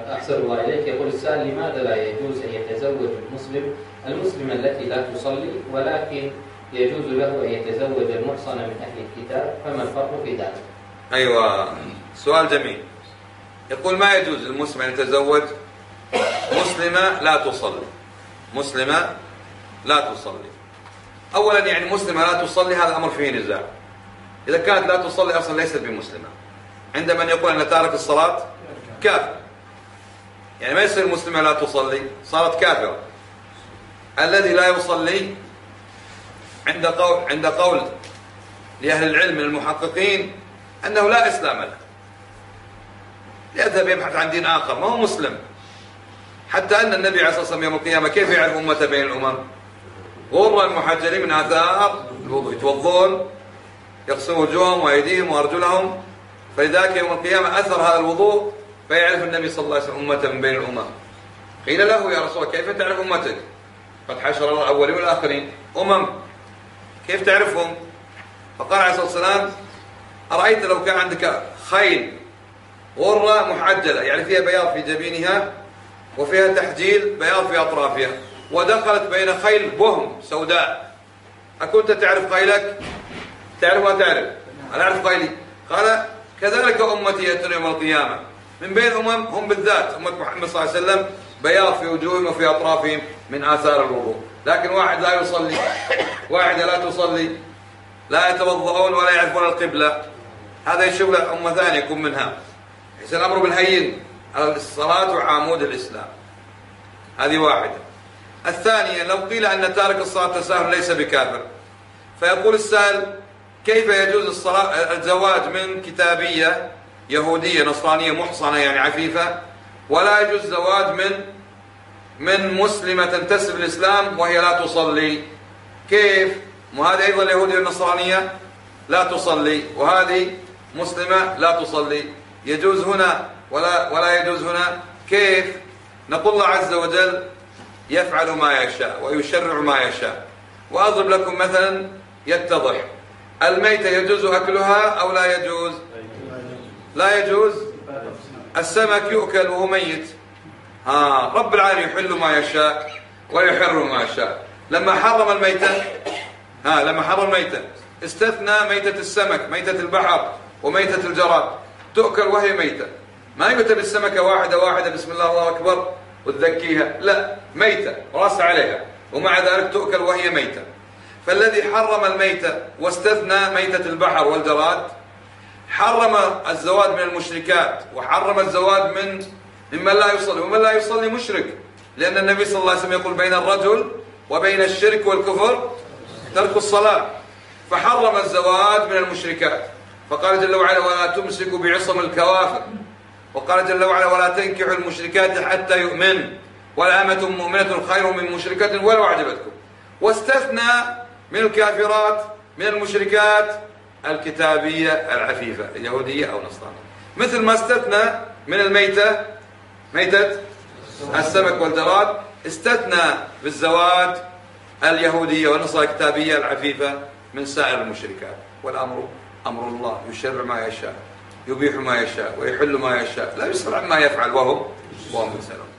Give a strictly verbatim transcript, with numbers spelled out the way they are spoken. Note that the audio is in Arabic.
أحسن الله إليك. يقول السائل: لماذا لا يجوز أن يتزوج المسلم المسلمة التي لا تصلي ولكن يجوز له أن يتزوج المحصنة من أهل الكتاب، فما الفرق في ذلك؟ أيوة، سؤال جميل. يقول: ما يجوز للمسلم أن يتزوج مسلمة لا تصلي. مسلمة لا تصلي. أولا يعني مسلمة لا تصلي هذا أمر فيه نزاع. إذا كانت لا تصلي أصلا ليست بمسلمة. عند من يقول أن تارك الصلاة كافر، يعني ما يصير مسلمة لا تصلي، صارت كافرة. الذي لا يصلي عند قول عند قول لأهل العلم من المحققين أنه لا إسلام له، يذهب يبحث عن دين آخر، ما هو مسلم. حتى أن النبي عليه الصلاة والسلام يوم القيامة كيف يعرف أمته بين الأمم؟ غرا محجلين من آثار الوضوء، يتوضون يغسلون وجوههم وأيديهم وأرجلهم، فلذلك يوم القيامة أثر هذا الوضوء فيعرف النبي صلى الله عليه وسلم أمته من بين الأمم. قيل له: يا رسول الله كيف تعرف أمتك؟ قد حشر الله الأولين والآخرين أمم، كيف تعرفهم؟ فقال عليه الصلاة والسلام: أرأيت لو كان عندك خيل غرة محجلة، يعني فيها بياض في جبينها وفيها تحجيل بياض في أطرافها، ودخلت بين خيل بهم سوداء، أكنت تعرف خيلك؟ تعرف ما تعرف؟ أنا أعرف خيلي. قال: كذلك أمتي يأتون يوم القيامة من بين الأمم هم بالذات أمة محمد صلى الله عليه وسلم بياض في وجوههم وفي أطرافهم من آثار الوضوء، لكن واحد لا يصلي، واحدة لا تصلي، لا يتوضؤون ولا يعرفون القبلة، هذا يشوف له أمة ثانية يكون منها. يصير الأمر بالهين، الصلاة عمود الإسلام. هذه واحدة. الثانية: لو قيل أن تارك الصلاة تساهل ليس بكافر، فيقول السائل: كيف يجوز الصلاة الزواج من كتابية يهودية نصرانية محصنة يعني عفيفة، ولا يجوز الزواج من من مسلمة تنتسب الإسلام وهي لا تصلي؟ كيف؟ وهذه أيضا اليهودية النصرانية لا تصلي، وهذه مسلمة لا تصلي، يجوز هنا ولا ولا يجوز هنا؟ كيف؟ نقول الله عز وجل يفعل ما يشاء ويشرع ما يشاء. وأضرب لكم مثلا يتضح: الميتة يجوز أكلها أو لا يجوز؟ لا يجوز. السمك يؤكل وهو ميت. ها رب العالمين يحل ما يشاء ويحرم ما يشاء. لما حرم الميتة ها لما حرم الميتة استثنى ميتة السمك، ميتة البحر وميتة الجراد، تؤكل وهي ميتة. ما يؤتى بالسمكة واحدة واحدة بسم الله الله أكبر وتذكيها، لا، ميتة راس عليها ومع ذلك تؤكل وهي ميتة. فالذي حرم الميتة واستثنى ميتة البحر والجراد حرم الزواج من المشركات وحرم الزواج من ممن لا يصلي، ومن لا يصلي مشرك، لأن النبي صلى الله عليه وسلم يقول: بين الرجل وبين الشرك والكفر ترك الصلاة. فحرم الزواج من المشركات، فقال جل وعلا: ولا تمسكوا بعصم الكوافر. وقال جل وعلا: ولا تنكحوا المشركات حتى يؤمن، والأمة مؤمنة خير من مشركة ولو أعجبتكم. واستثنى من الكافرات من المشركات الكتابية العفيفة اليهودية أو نصرانية، مثل ما استثنى من الميتة ميتة السمك والجراد، استثنى بالزواج اليهودية والنصارى الكتابية العفيفة من سائر المشركات. والأمر أمر الله يشرع ما يشاء، يبيح ما يشاء ويحل ما يشاء، لا يسأل عما يفعل وهم وهم يسألون.